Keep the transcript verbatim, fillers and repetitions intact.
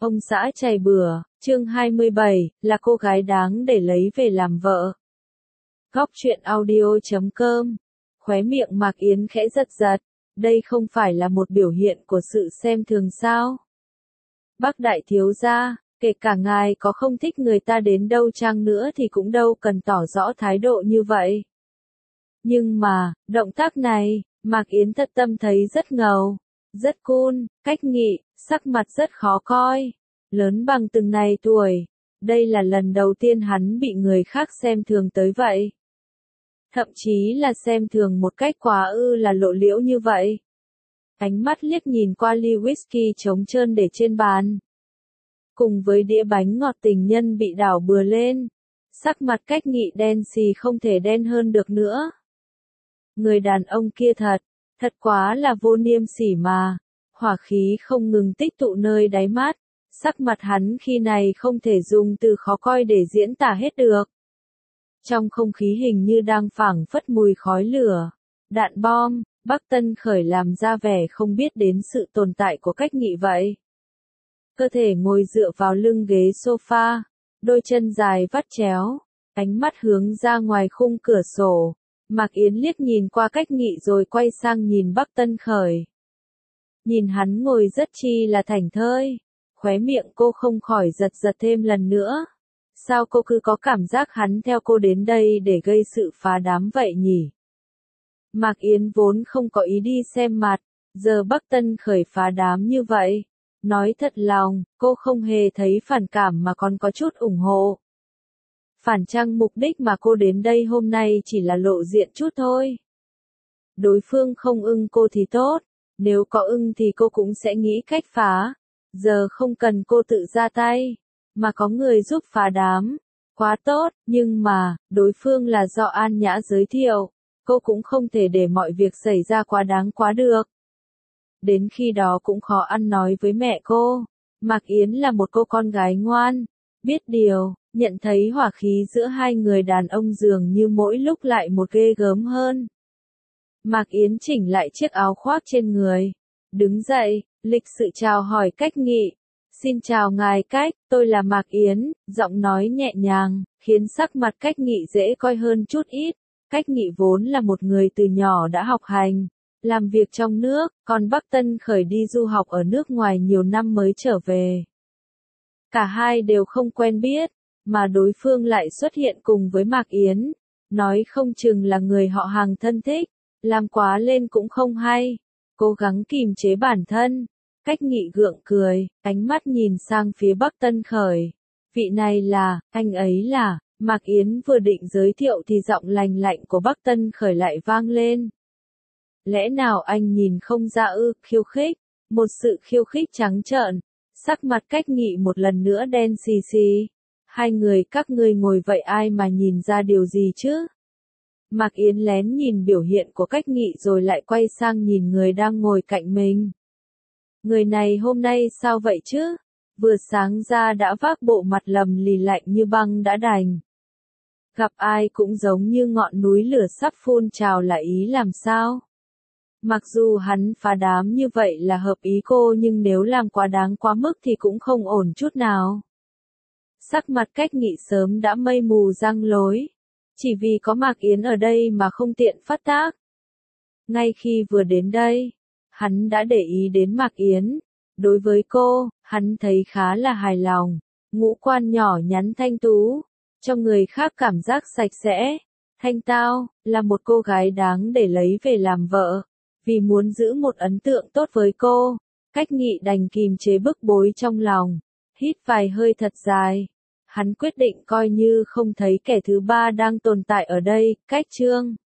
Ông xã chày bừa, chương hai mươi bảy, là cô gái đáng để lấy về làm vợ. Góc truyện audio chấm com. Khóe miệng Mạc Yến khẽ giật giật, đây không phải là một biểu hiện của sự xem thường sao? Bác đại thiếu gia, kể cả ngài có không thích người ta đến đâu chăng nữa thì cũng đâu cần tỏ rõ thái độ như vậy. Nhưng mà, động tác này, Mạc Yến thật tâm thấy rất ngầu, rất cool, cách nghị, sắc mặt rất khó coi, lớn bằng từng này tuổi. Đây là lần đầu tiên hắn bị người khác xem thường tới vậy. Thậm chí là xem thường một cách quá ư là lộ liễu như vậy. Ánh mắt liếc nhìn qua ly whisky trống trơn để trên bàn. Cùng với đĩa bánh ngọt tình nhân bị đảo bừa lên. Sắc mặt cách nghị đen xì không thể đen hơn được nữa. Người đàn ông kia thật, thật quá là vô niêm sỉ mà. Hỏa khí không ngừng tích tụ nơi đáy mắt. Sắc mặt hắn khi này không thể dùng từ khó coi để diễn tả hết được. Trong không khí hình như đang phảng phất mùi khói lửa, đạn bom, Bắc Tân Khởi làm ra vẻ không biết đến sự tồn tại của cách nghị vậy. Cơ thể ngồi dựa vào lưng ghế sofa, đôi chân dài vắt chéo, ánh mắt hướng ra ngoài khung cửa sổ. Mạc Yến liếc nhìn qua cách nghị rồi quay sang nhìn Bắc Tân Khởi. Nhìn hắn ngồi rất chi là thảnh thơi, khóe miệng cô không khỏi giật giật thêm lần nữa. Sao cô cứ có cảm giác hắn theo cô đến đây để gây sự phá đám vậy nhỉ? Mạc Yến vốn không có ý đi xem mặt, giờ Bắc Tân Khởi phá đám như vậy. Nói thật lòng, cô không hề thấy phản cảm mà còn có chút ủng hộ. Phản chăng mục đích mà cô đến đây hôm nay chỉ là lộ diện chút thôi. Đối phương không ưng cô thì tốt, nếu có ưng thì cô cũng sẽ nghĩ cách phá. Giờ không cần cô tự ra tay, mà có người giúp phá đám. Quá tốt, nhưng mà, đối phương là do An Nhã giới thiệu. Cô cũng không thể để mọi việc xảy ra quá đáng quá được. Đến khi đó cũng khó ăn nói với mẹ cô. Mạc Yến là một cô con gái ngoan, biết điều, nhận thấy hỏa khí giữa hai người đàn ông dường như mỗi lúc lại một ghê gớm hơn. Mạc Yến chỉnh lại chiếc áo khoác trên người, đứng dậy, lịch sự chào hỏi cách nghị. Xin chào ngài cách, tôi là Mạc Yến, giọng nói nhẹ nhàng, khiến sắc mặt cách nghị dễ coi hơn chút ít. Cách nghị vốn là một người từ nhỏ đã học hành, làm việc trong nước, còn Bắc Tân Khởi đi du học ở nước ngoài nhiều năm mới trở về. Cả hai đều không quen biết, mà đối phương lại xuất hiện cùng với Mạc Yến, nói không chừng là người họ hàng thân thích, làm quá lên cũng không hay, cố gắng kìm chế bản thân. Cách nghị gượng cười, ánh mắt nhìn sang phía Bắc Tân Khởi. Vị này là, anh ấy là, Mạc Yến vừa định giới thiệu thì giọng lành lạnh của Bắc Tân Khởi lại vang lên. Lẽ nào anh nhìn không ra ư, khiêu khích, một sự khiêu khích trắng trợn, sắc mặt cách nghị một lần nữa đen xì xì. Hai người các ngươi ngồi vậy ai mà nhìn ra điều gì chứ? Mạc Yến lén nhìn biểu hiện của cách nghị rồi lại quay sang nhìn người đang ngồi cạnh mình. Người này hôm nay sao vậy chứ? Vừa sáng ra đã vác bộ mặt lầm lì lạnh như băng đã đành. Gặp ai cũng giống như ngọn núi lửa sắp phun trào là ý làm sao? Mặc dù hắn phá đám như vậy là hợp ý cô nhưng nếu làm quá đáng quá mức thì cũng không ổn chút nào. Sắc mặt cách nghị sớm đã mây mù răng lối. Chỉ vì có Mạc Yến ở đây mà không tiện phát tác. Ngay khi vừa đến đây, hắn đã để ý đến Mạc Yến. Đối với cô, hắn thấy khá là hài lòng. Ngũ quan nhỏ nhắn thanh tú, cho người khác cảm giác sạch sẽ, thanh tao, là một cô gái đáng để lấy về làm vợ. Vì muốn giữ một ấn tượng tốt với cô, cách nghị đành kìm chế bức bối trong lòng, hít vài hơi thật dài. Hắn quyết định coi như không thấy kẻ thứ ba đang tồn tại ở đây, cách chương.